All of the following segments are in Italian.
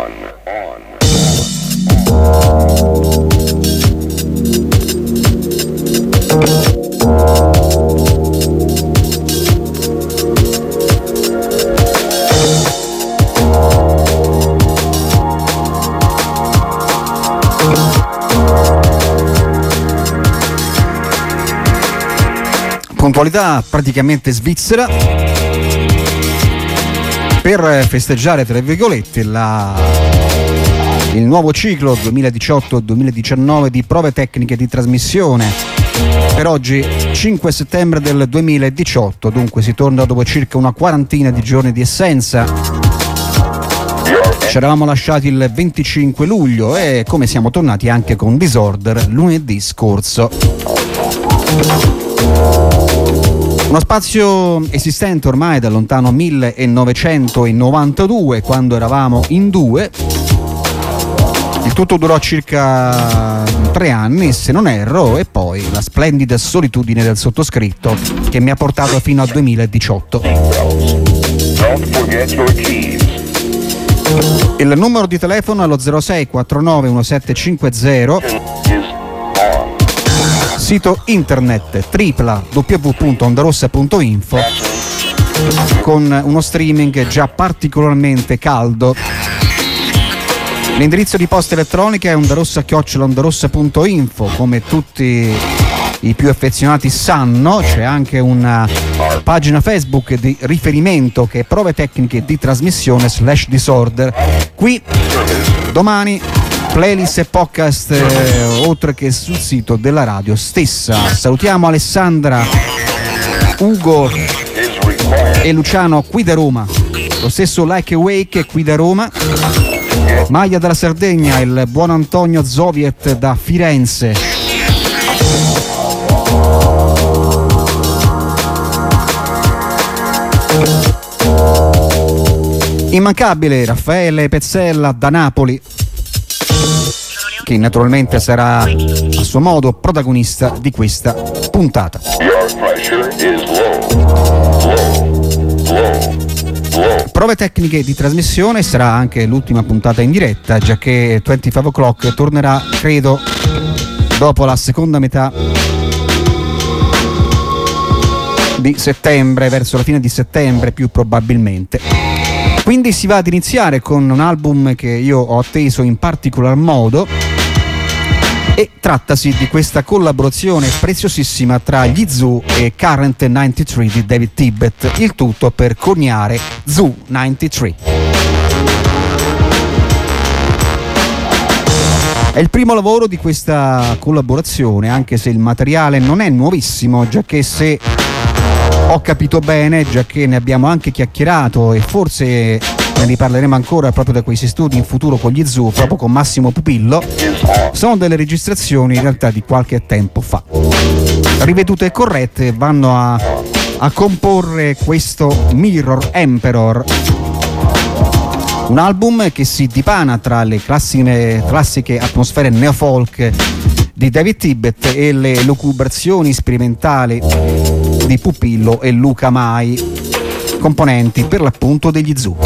Puntualità praticamente svizzera per festeggiare, tra virgolette, il nuovo ciclo 2018-2019 di prove tecniche di trasmissione. Per oggi 5 settembre del 2018, dunque si torna dopo circa una quarantina di giorni di assenza. Ci eravamo lasciati il 25 luglio e come siamo tornati anche con Disorder lunedì scorso. Uno spazio esistente ormai dal lontano 1992, quando eravamo in due. Il tutto durò circa 3 anni, se non erro, e poi la splendida solitudine del sottoscritto che mi ha portato fino al 2018. Il numero di telefono è allo 06 49 1750. Sito internet www.ondarossa.info con uno streaming già particolarmente caldo. L'indirizzo di posta elettronica è ondarossa@ondarossa.info. Come tutti i più affezionati sanno, c'è anche una pagina Facebook di riferimento che è Prove Tecniche di Trasmissione /Disorder. Qui domani playlist e podcast oltre che sul sito della radio stessa. Salutiamo Alessandra, Ugo e Luciano qui da Roma, lo stesso Like Awake qui da Roma, Maglia dalla Sardegna, il buon Antonio Zoviet da Firenze, immancabile Raffaele Pezzella da Napoli, che naturalmente sarà a suo modo protagonista di questa puntata. Prove tecniche di trasmissione sarà anche l'ultima puntata in diretta, già che 25 O'Clock tornerà, credo, dopo la seconda metà di settembre, verso la fine di settembre più probabilmente. Quindi si va ad iniziare con un album che io ho atteso in particolar modo, e trattasi di questa collaborazione preziosissima tra gli Zoo e Current 93 di David Tibet, il tutto per coniare Zoo 93. È il primo lavoro di questa collaborazione, anche se il materiale non è nuovissimo, già che, se ho capito bene, già che ne abbiamo anche chiacchierato e forse ne riparleremo ancora proprio da questi studi in futuro con gli Zoo, proprio con Massimo Pupillo, sono delle registrazioni in realtà di qualche tempo fa. Rivedute e corrette vanno a comporre questo Mirror Emperor, un album che si dipana tra le classiche atmosfere neofolk di David Tibet e le lucubrazioni sperimentali di Pupillo e Luca Mai, componenti per l'appunto degli Zoo.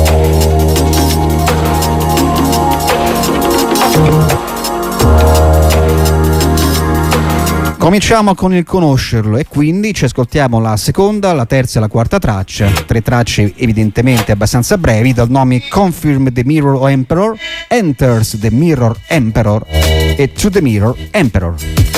Cominciamo con il conoscerlo e quindi ci ascoltiamo la seconda, la terza e la quarta traccia, 3 tracce evidentemente abbastanza brevi, dal nome Confirm the Mirror Emperor, Enters the Mirror Emperor e To the Mirror Emperor.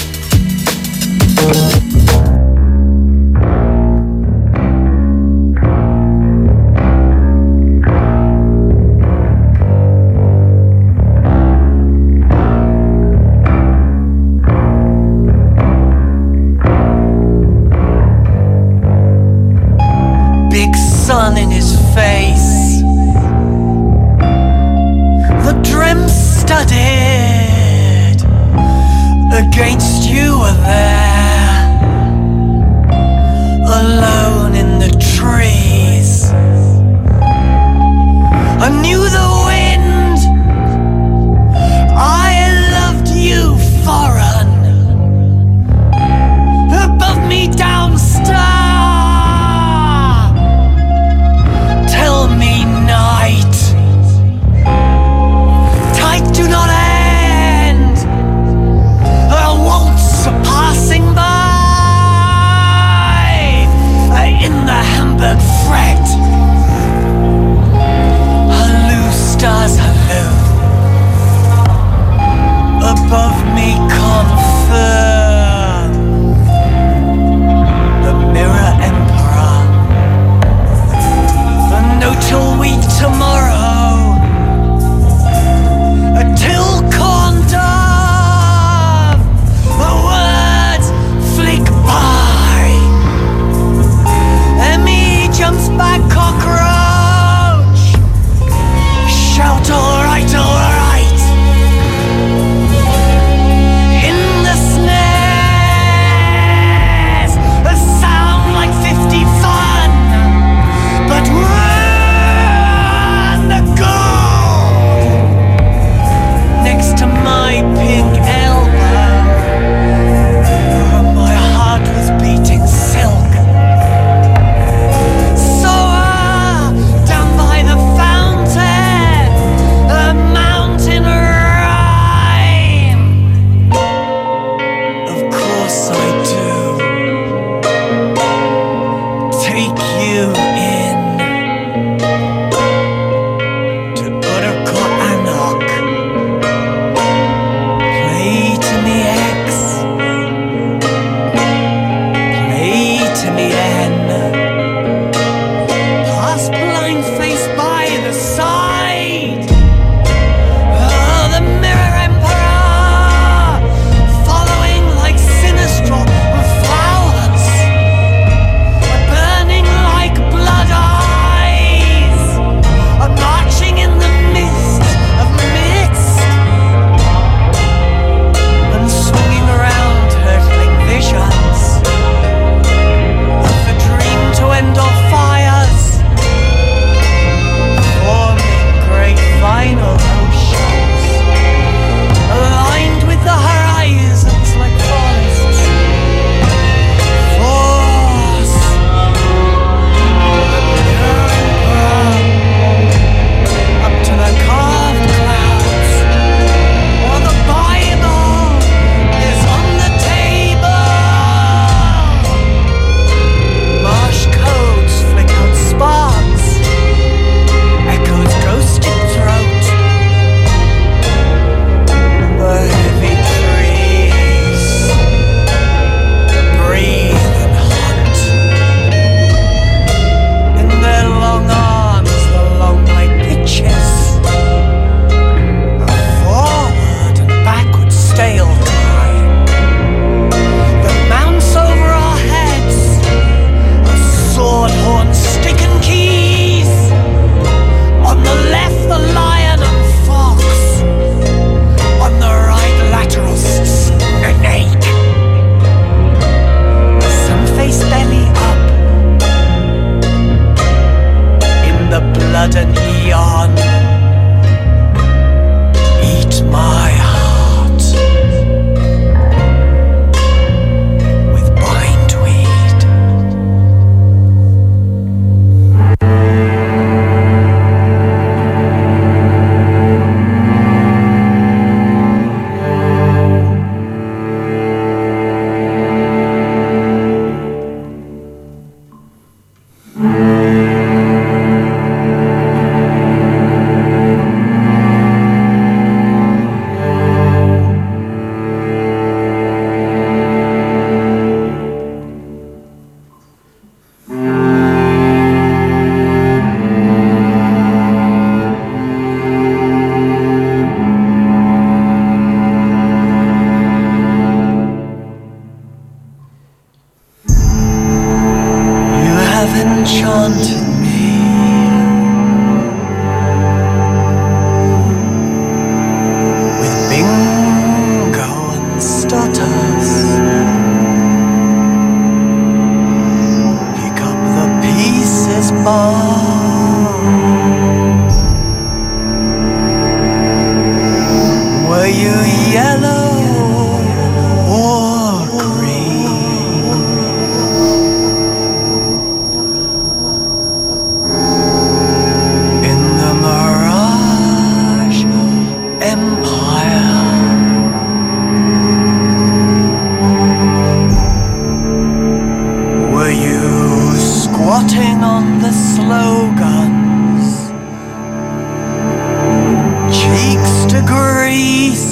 Sun in his face, the dream studied against you were there, alone in the trees. I knew the wind, I loved you foreign, above me downstar. Tell me night,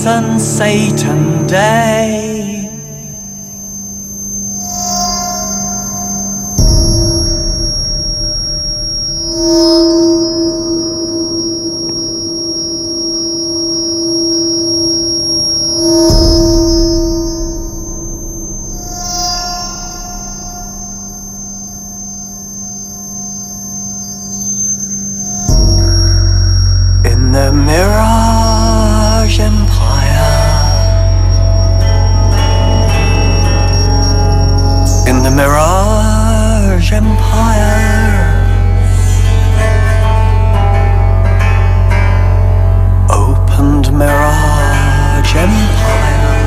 and Satan Day. The Mirage Empire. In the Mirage Empire, opened Mirage Empire.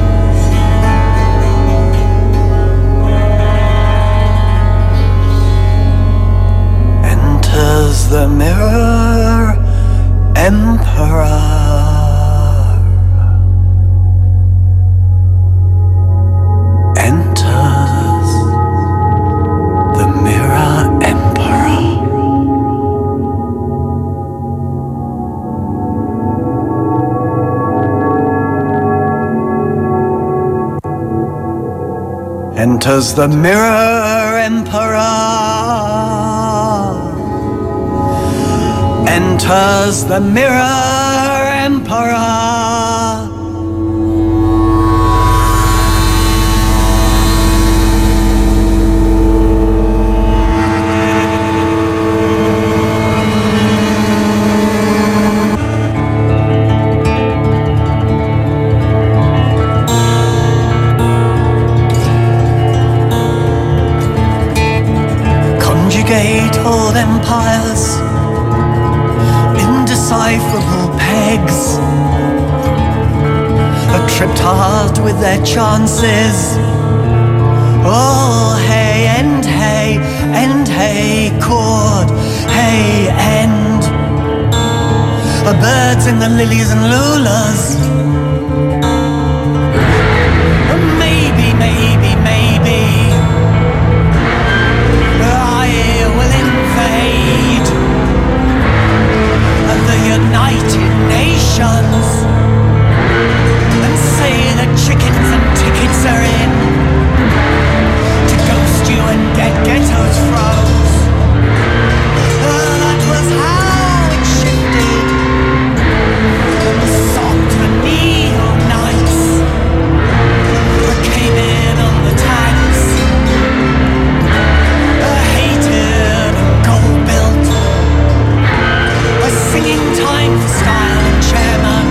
Enters the Mirror Emperor. Enters the Mirror Emperor. Enters the Mirror Emperor. Enters the Mirror Emperor. Conjugate all empires, indecipherable pegs, a triptard with their chances. Oh, hey, end, hey, chord, hey, end. Birds in the lilies and lulas. Maybe, maybe, maybe I will invade the United Nations and say that chickens and tickets are in to ghost you and get ghettos froze. That was how it shifted. Socked the neo-knights, came in on the tanks, hated and gold-built, singing time for style and chairman,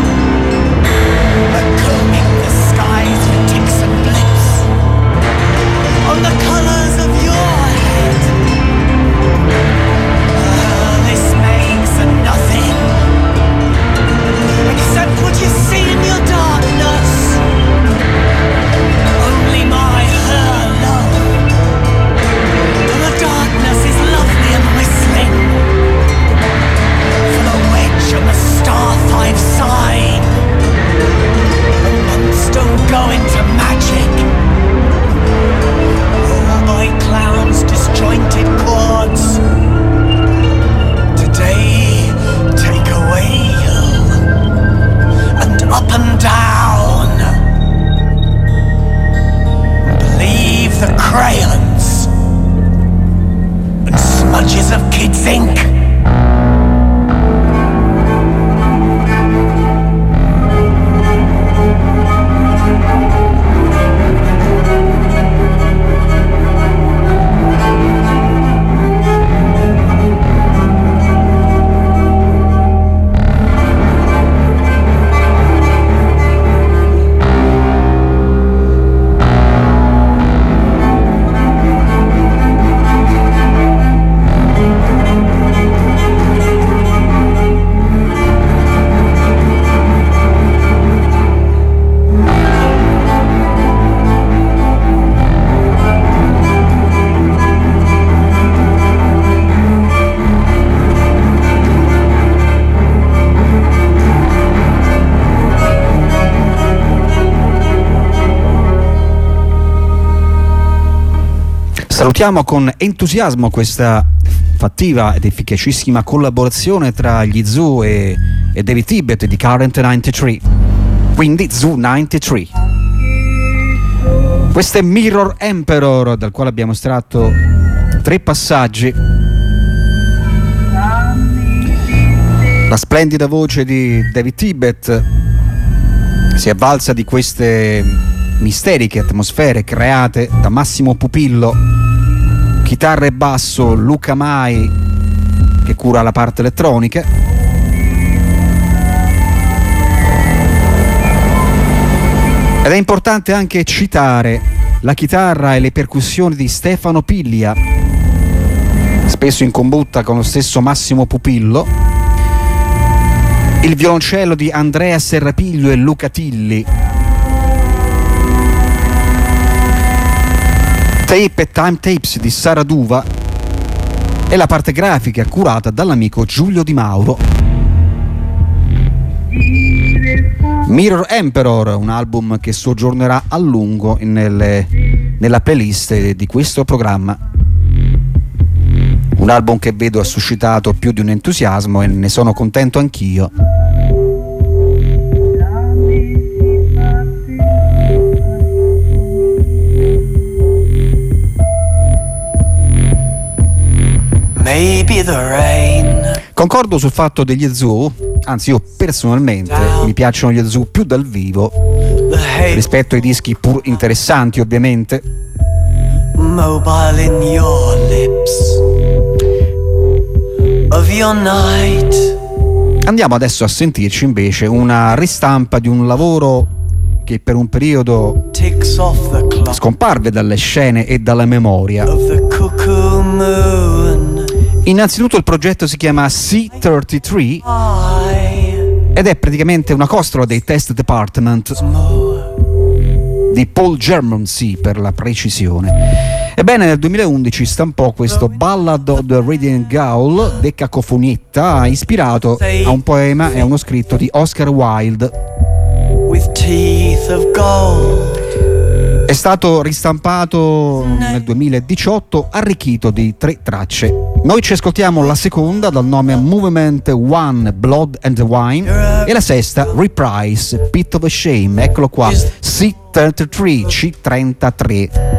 combing the skies with ticks and blips on the colours of your head. This makes a nothing except what you see in your darkness. Only my her love. The darkness is lovely and whistling for the wedge and the star 5 sign. The months don't go into magic. All by clowns, disjointed chords. Today, take away you and up and down. Leave the crayons and smudges of kids' ink. Salutiamo con entusiasmo questa fattiva ed efficacissima collaborazione tra gli Zoo e David Tibet di Current 93. quindi Zoo 93. Questo è Mirror Emperor, dal quale abbiamo estratto 3 passaggi. La splendida voce di David Tibet si è avvalsa di queste misteriche atmosfere create da Massimo Pupillo, chitarra e basso Luca Mai che cura la parte elettronica. Ed è importante anche citare la chitarra e le percussioni di Stefano Piglia, spesso in combutta con lo stesso Massimo Pupillo, il violoncello di Andrea Serrapiglio e Luca Tilli, tape e time tapes di Sara Duva e la parte grafica curata dall'amico Giulio Di Mauro. Mirror Emperor, un album che soggiornerà a lungo nella playlist di questo programma. Un album che vedo ha suscitato più di un entusiasmo e ne sono contento anch'io. Maybe the rain. Concordo sul fatto degli Zoo, anzi io personalmente mi piacciono gli Zoo più dal vivo rispetto ai dischi pur interessanti, ovviamente. Mobile in your lips of your night. Andiamo adesso a sentirci invece una ristampa di un lavoro che per un periodo Ticks off the clock scomparve dalle scene e dalla memoria. of the cuckoo moon. Innanzitutto il progetto si chiama C33 I ed è praticamente una costola dei Test Department di Paul Germonsey, per la precisione. Ebbene, nel 2011 stampò questo Ballad of the Radiant Gaul, decacofonietta, ispirato a un poema e a uno scritto di Oscar Wilde. with teeth of gold. È stato ristampato nel 2018, arricchito di 3 tracce. Noi ci ascoltiamo la seconda, dal nome Movement One, Blood and Wine, e la sesta, Reprise, Pit of Shame. Eccolo qua, C33, C33.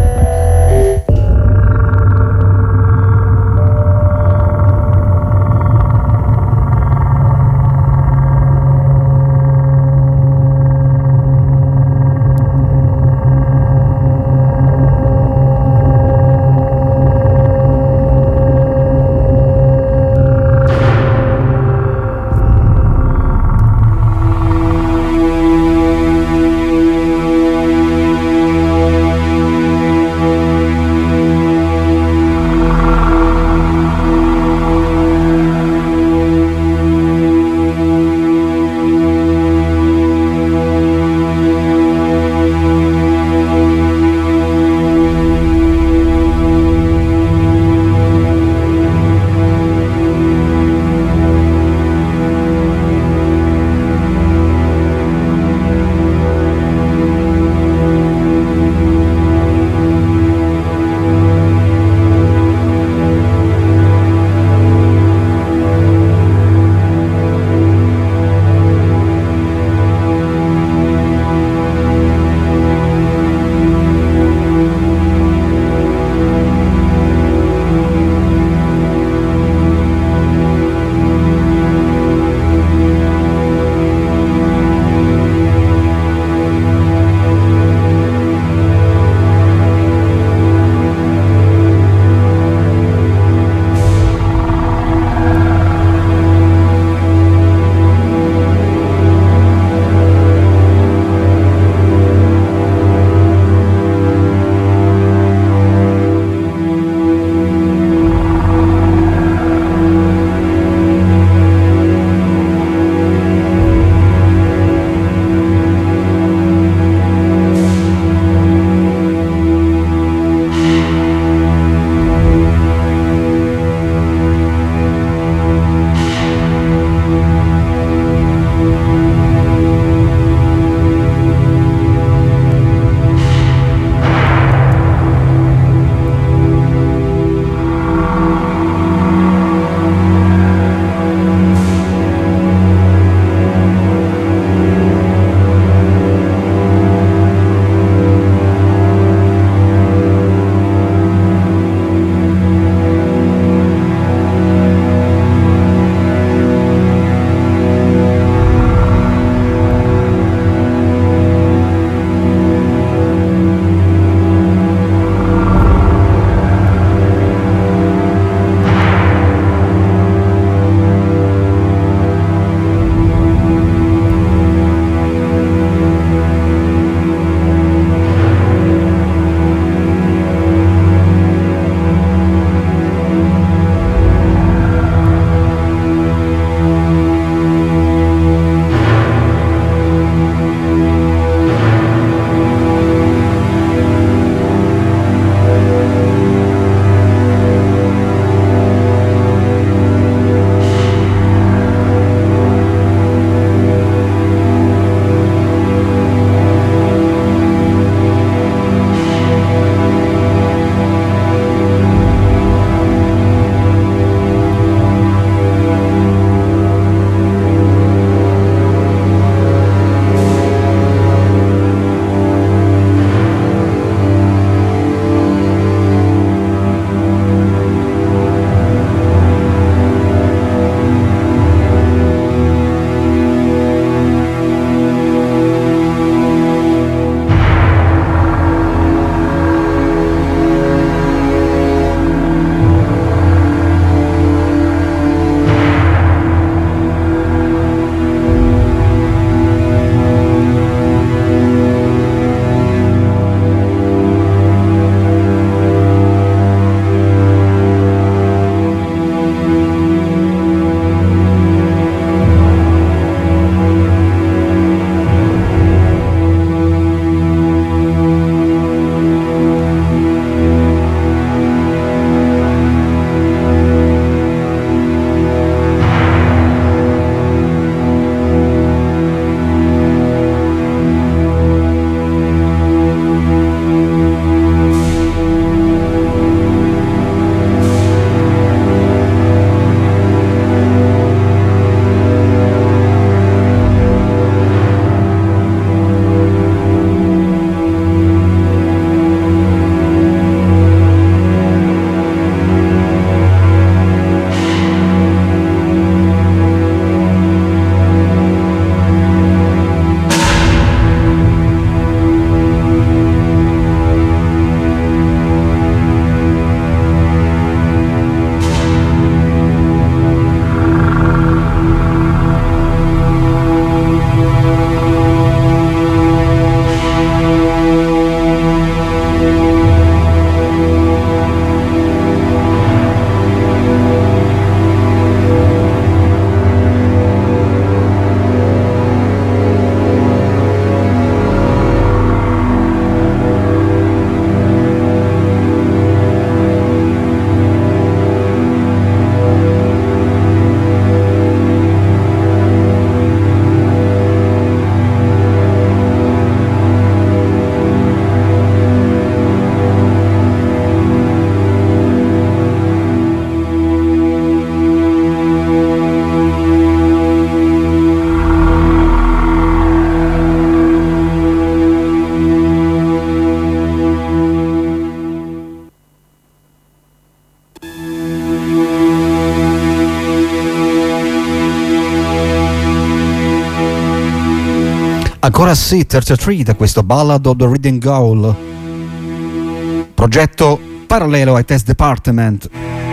Ancora sì, 33 da questo Ballad of the Reading Goal, progetto parallelo ai Test Department.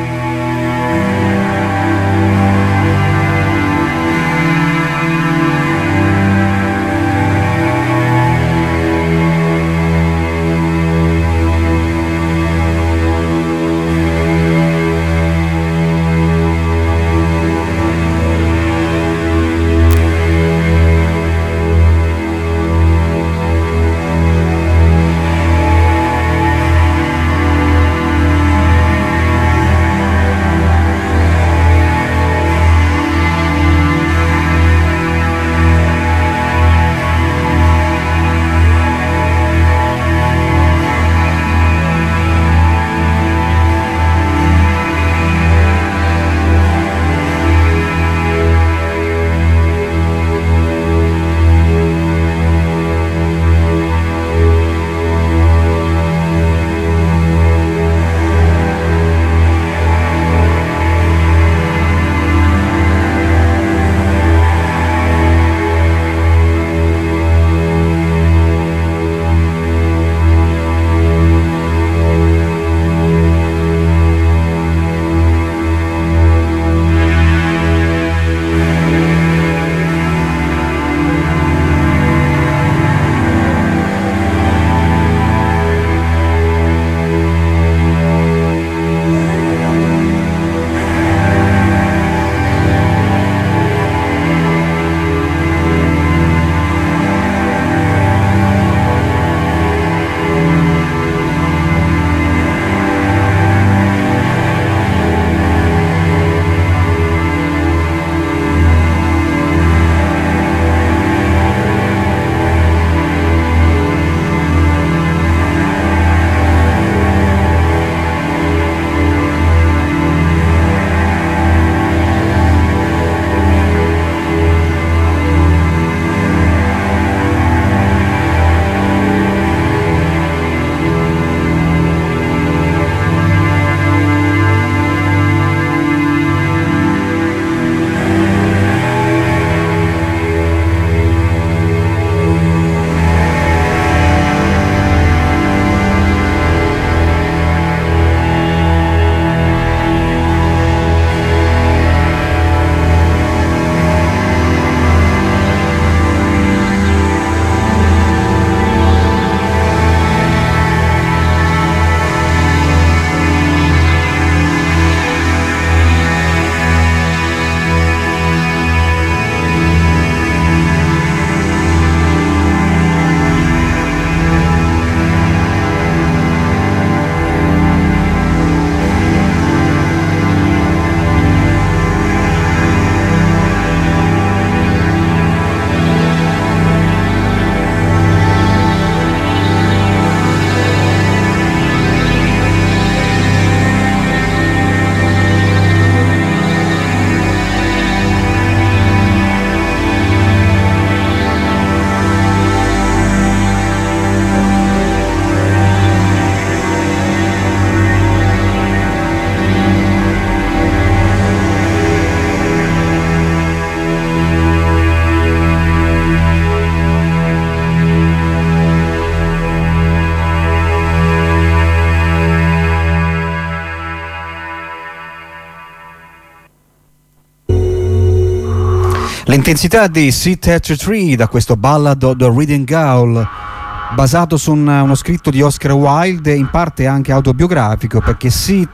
L'intensità di C-33 da questo Ballad of the Reading Goal, basato su uno scritto di Oscar Wilde, in parte anche autobiografico, perché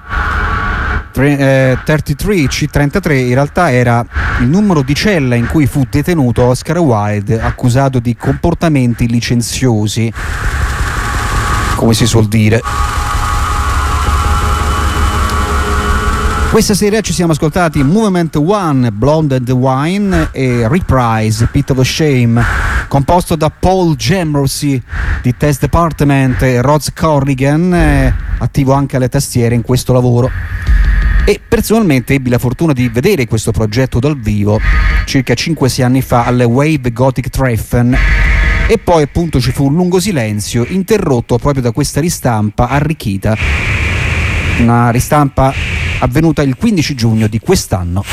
C-33 in realtà era il numero di cella in cui fu detenuto Oscar Wilde, accusato di comportamenti licenziosi, come si suol dire. Questa sera ci siamo ascoltati Movement One, Blonde and the Wine, e Reprise, Pit of Shame, composto da Paul Jamrosi di Test Department e Rod Corrigan, attivo anche alle tastiere in questo lavoro. E personalmente ebbi la fortuna di vedere questo progetto dal vivo circa 5-6 anni fa alle Wave Gothic Treffen, e poi appunto ci fu un lungo silenzio interrotto proprio da questa ristampa arricchita, una ristampa avvenuta il 15 giugno di quest'anno.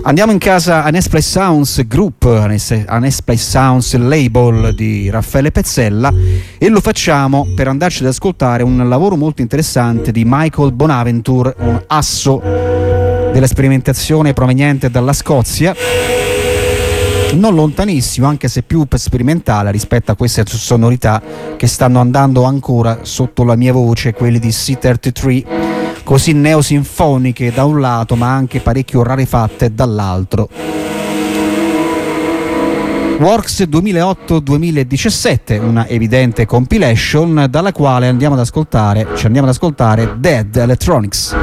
Andiamo in casa Unesplay Sounds Group, Unesplay Sounds Label di Raffaele Pezzella, e lo facciamo per andarci ad ascoltare un lavoro molto interessante di Michael Bonaventure, un asso della sperimentazione proveniente dalla Scozia, non lontanissimo, anche se più sperimentale rispetto a queste sonorità che stanno andando ancora sotto la mia voce, quelli di C33, così neosinfoniche da un lato ma anche parecchio rarefatte dall'altro. Works 2008-2017, una evidente compilation dalla quale ci andiamo ad ascoltare Dead Electronics.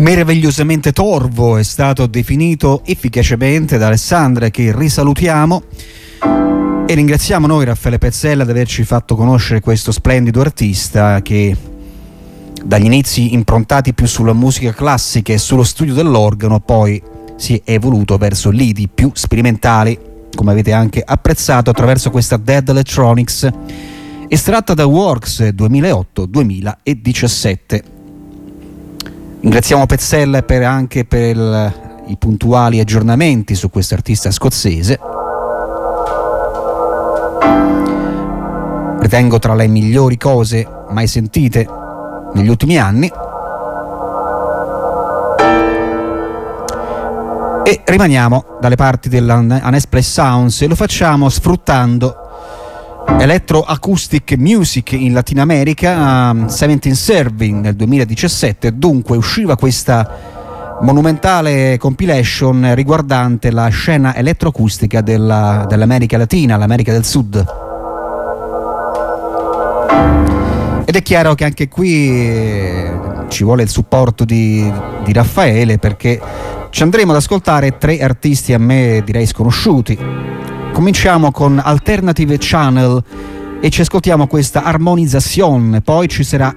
meravigliosamente torvo è stato definito efficacemente da Alessandra, che risalutiamo e ringraziamo noi Raffaele Pezzella di averci fatto conoscere questo splendido artista che dagli inizi improntati più sulla musica classica e sullo studio dell'organo poi si è evoluto verso lidi più sperimentali, come avete anche apprezzato attraverso questa Dead Electronics estratta da Works 2008-2017. Ringraziamo Pezzella anche per i puntuali aggiornamenti su questo artista scozzese. Ritengo tra le migliori cose mai sentite negli ultimi anni. E rimaniamo dalle parti dell'Unexpressed Sounds e lo facciamo sfruttando Electroacoustic Music in Latin America, 17 Serving nel 2017. Dunque usciva questa monumentale compilation riguardante la scena elettroacustica dell'America Latina, l'America del Sud. Ed è chiaro che anche qui ci vuole il supporto di Raffaele, perché ci andremo ad ascoltare 3 artisti a me direi sconosciuti. Cominciamo con Alternative Channel e ci ascoltiamo questa Armonizzazione, poi ci sarà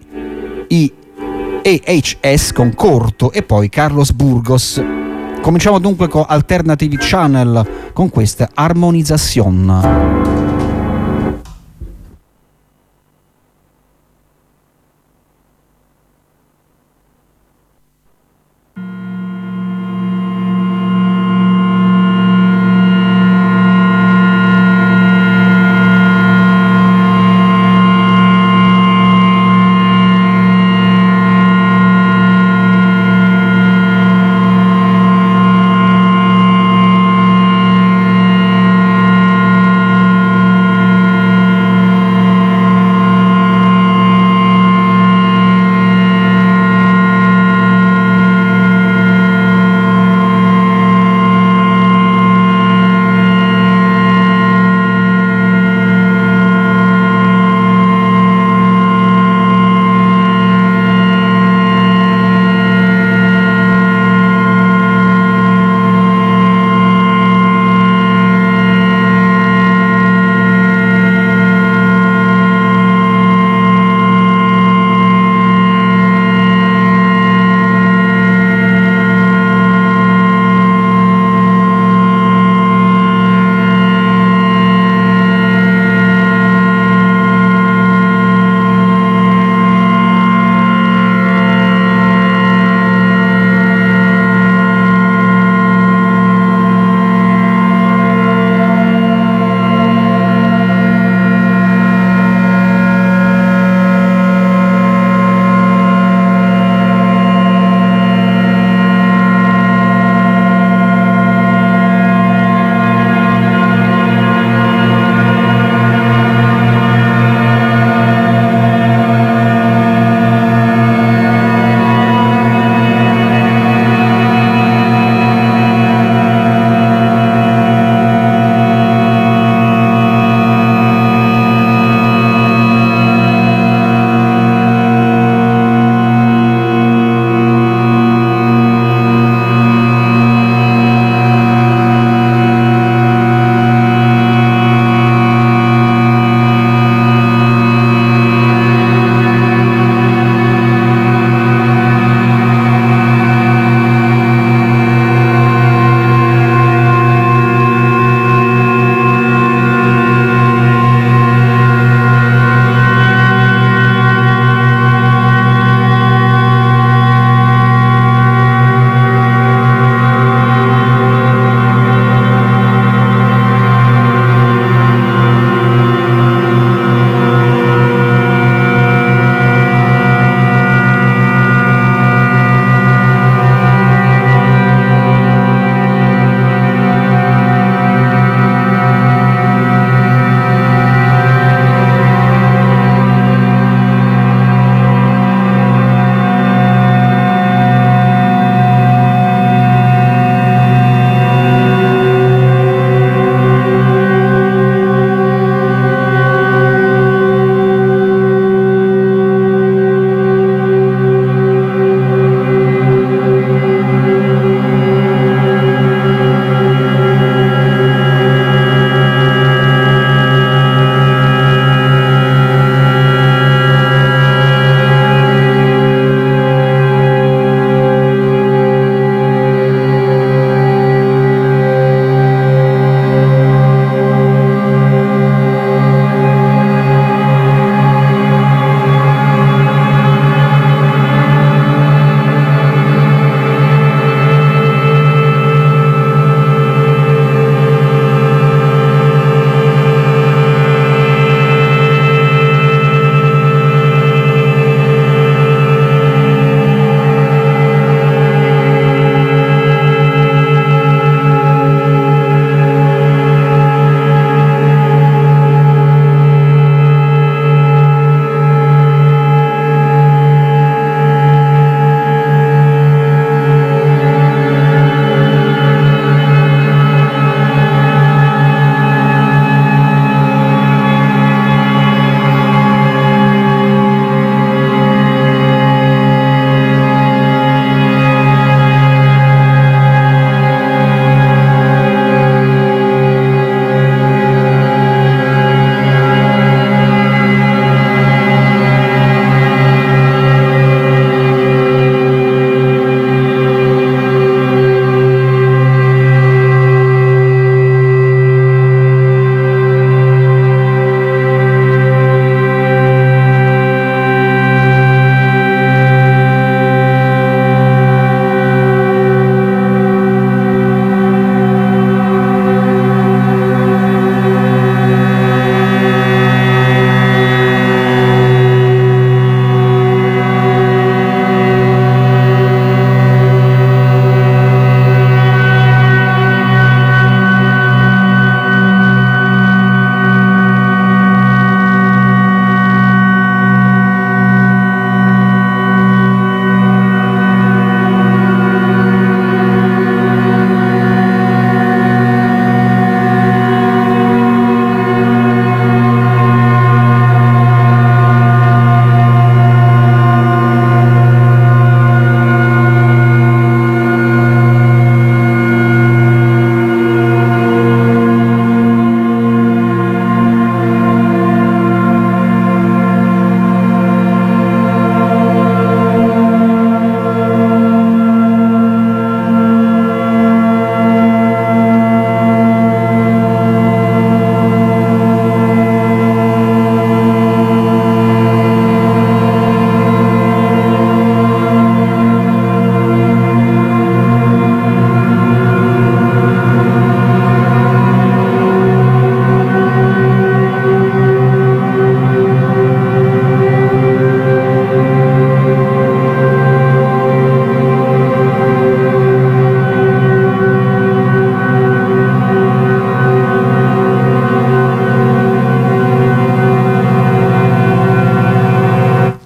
EHS con Corto e poi Carlos Burgos. Cominciamo dunque con Alternative Channel con questa Armonizzazione.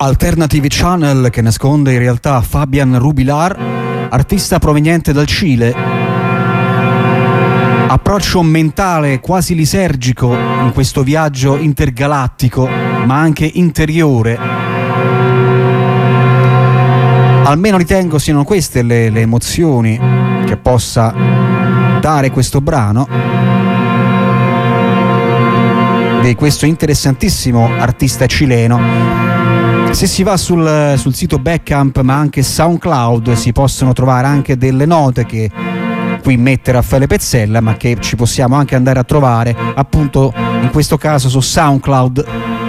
Alternative Channel, che nasconde in realtà Fabian Rubilar, artista proveniente dal Cile. Approccio mentale quasi lisergico in questo viaggio intergalattico, ma anche interiore. Almeno ritengo siano queste le emozioni che possa dare questo brano di questo interessantissimo artista cileno. Se si va sul sito Bandcamp ma anche SoundCloud si possono trovare anche delle note che qui mette Raffaele Pezzella, ma che ci possiamo anche andare a trovare appunto in questo caso su SoundCloud.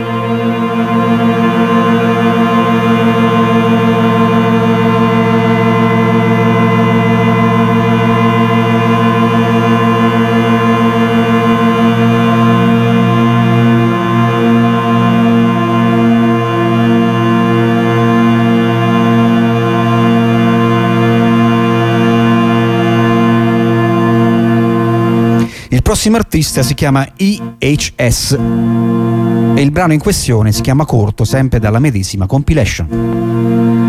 Il prossimo artista si chiama EHS e il brano in questione si chiama Corto, sempre dalla medesima compilation.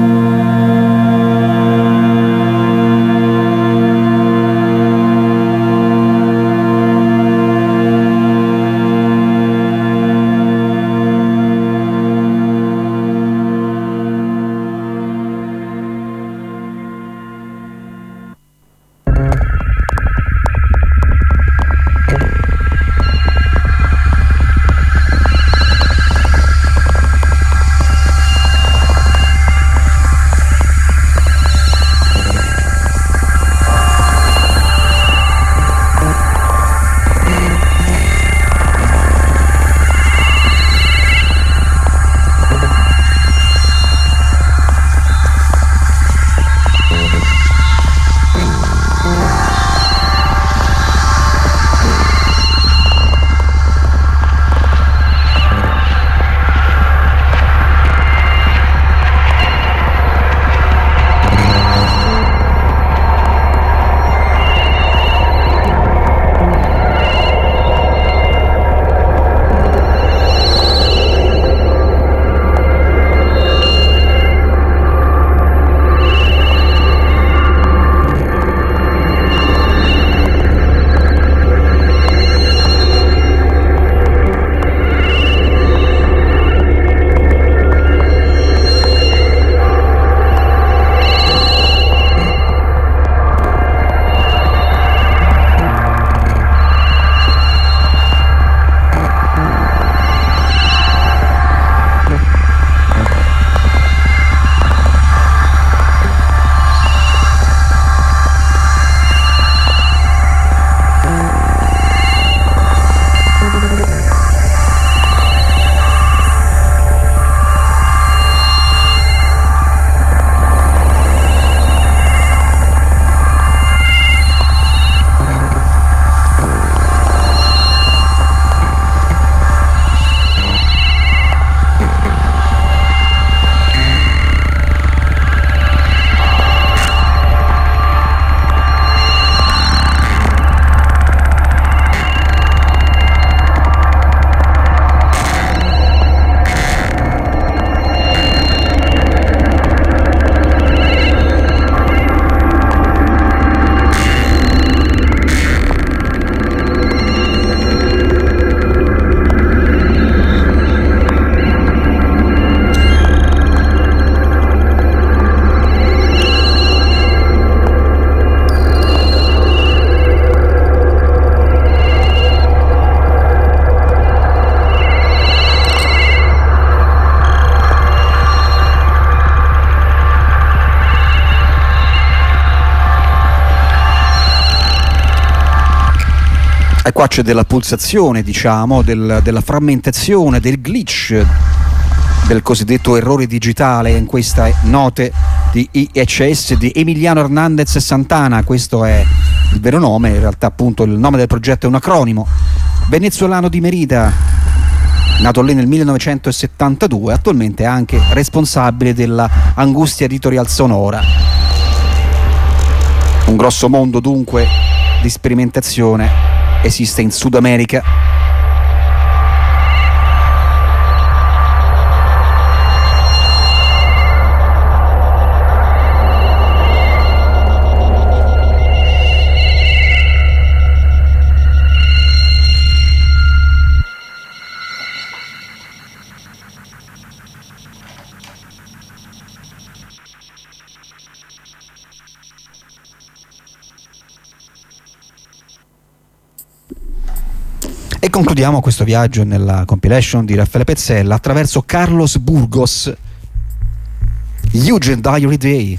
E qua c'è della pulsazione, diciamo, della frammentazione, del glitch, del cosiddetto errore digitale in queste note di EHS di Emiliano Hernandez Santana. Questo è il vero nome, in realtà appunto il nome del progetto è un acronimo. Venezuelano di Merida, nato lì nel 1972, attualmente è anche responsabile della Angustia Editorial Sonora. Un grosso mondo dunque di sperimentazione esiste in Sud America. concludiamo questo viaggio nella compilation di Raffaele Pezzella attraverso Carlos Burgos, Huge Diary Day.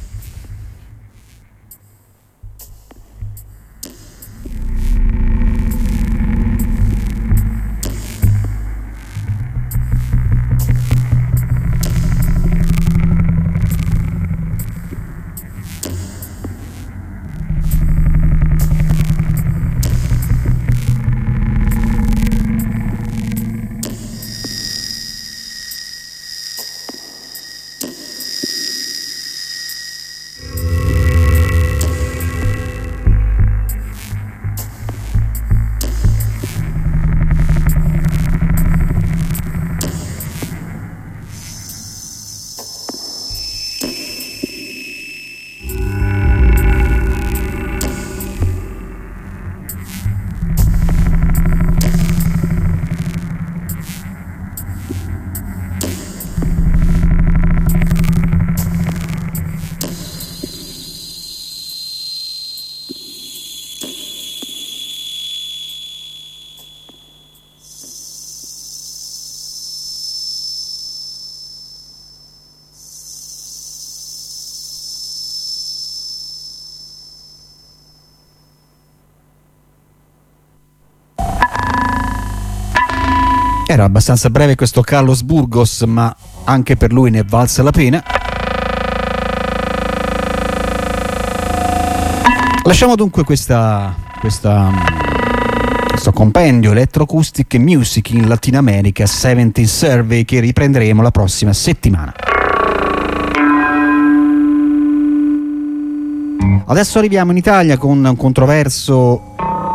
Era abbastanza breve questo Carlos Burgos, ma anche per lui ne è valsa la pena. Lasciamo dunque questo compendio Electroacoustic Music in Latin America 70 Survey, che riprenderemo la prossima settimana. Adesso arriviamo in Italia con un controverso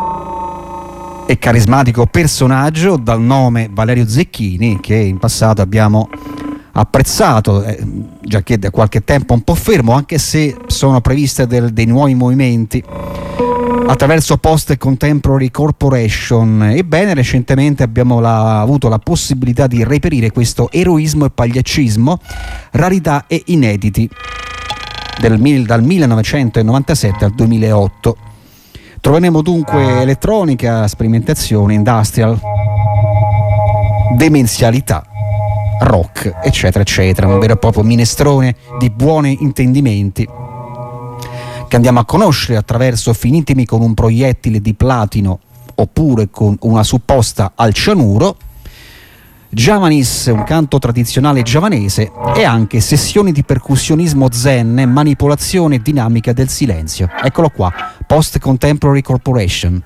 e carismatico personaggio dal nome Valerio Zecchini, che in passato abbiamo apprezzato, già che da qualche tempo un po' fermo, anche se sono previste dei nuovi movimenti attraverso Post Contemporary Corporation. Ebbene, recentemente abbiamo avuto la possibilità di reperire questo eroismo e pagliaccismo, rarità e inediti dal 1997 al 2008. Troveremo dunque elettronica, sperimentazione, industrial, demenzialità, rock, eccetera eccetera, un vero e proprio minestrone di buoni intendimenti che andiamo a conoscere attraverso Finitemi con un proiettile di platino oppure con una supposta al cianuro, Javanis, un canto tradizionale giavanese, e anche sessioni di percussionismo zen e manipolazione dinamica del silenzio. Eccolo qua, Post Contemporary Corporation.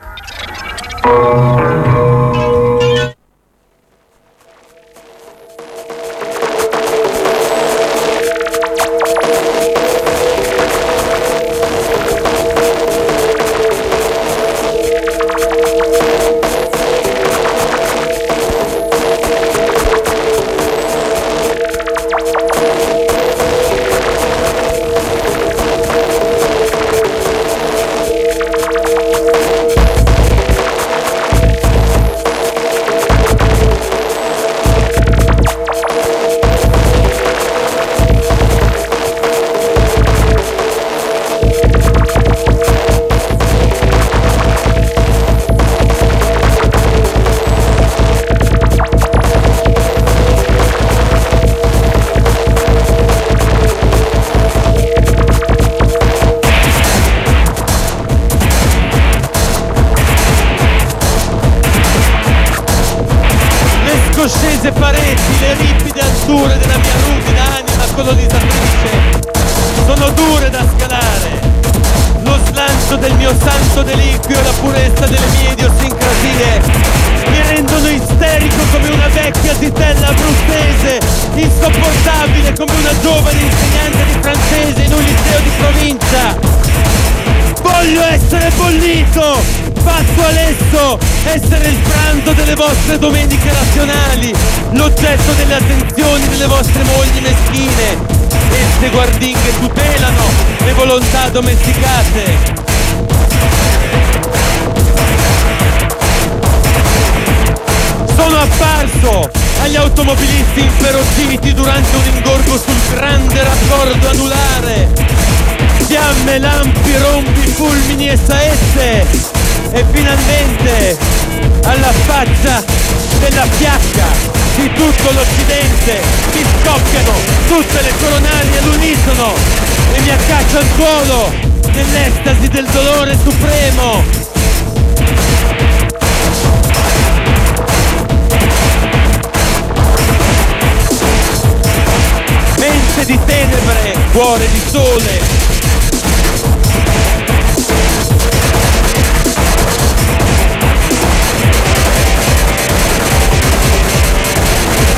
scese pareti, le ripide alture della mia ruvida anima colonizzatrice sono dure da scalare. Lo slancio del mio santo deliquio e la purezza delle mie idiosincrasie mi rendono isterico come una vecchia zitella abruzzese, insopportabile come una giovane insegnante di francese in un liceo di provincia. Voglio essere bollito, fatto alesso, essere il pranzo delle vostre domeniche razionali, l'oggetto delle attenzioni delle vostre mogli meschine. Esse guardinghe tutelano le volontà domesticate. Sono apparso agli automobilisti inferociti durante un ingorgo sul grande raccordo anulare. Fiamme, lampi, rompi, fulmini e saette. E finalmente alla faccia della fiacca di tutto l'Occidente, mi scoppiano tutte le coronarie all'unisono e mi accaccio al suolo nell'estasi del dolore supremo. Mente di tenebre, cuore di sole,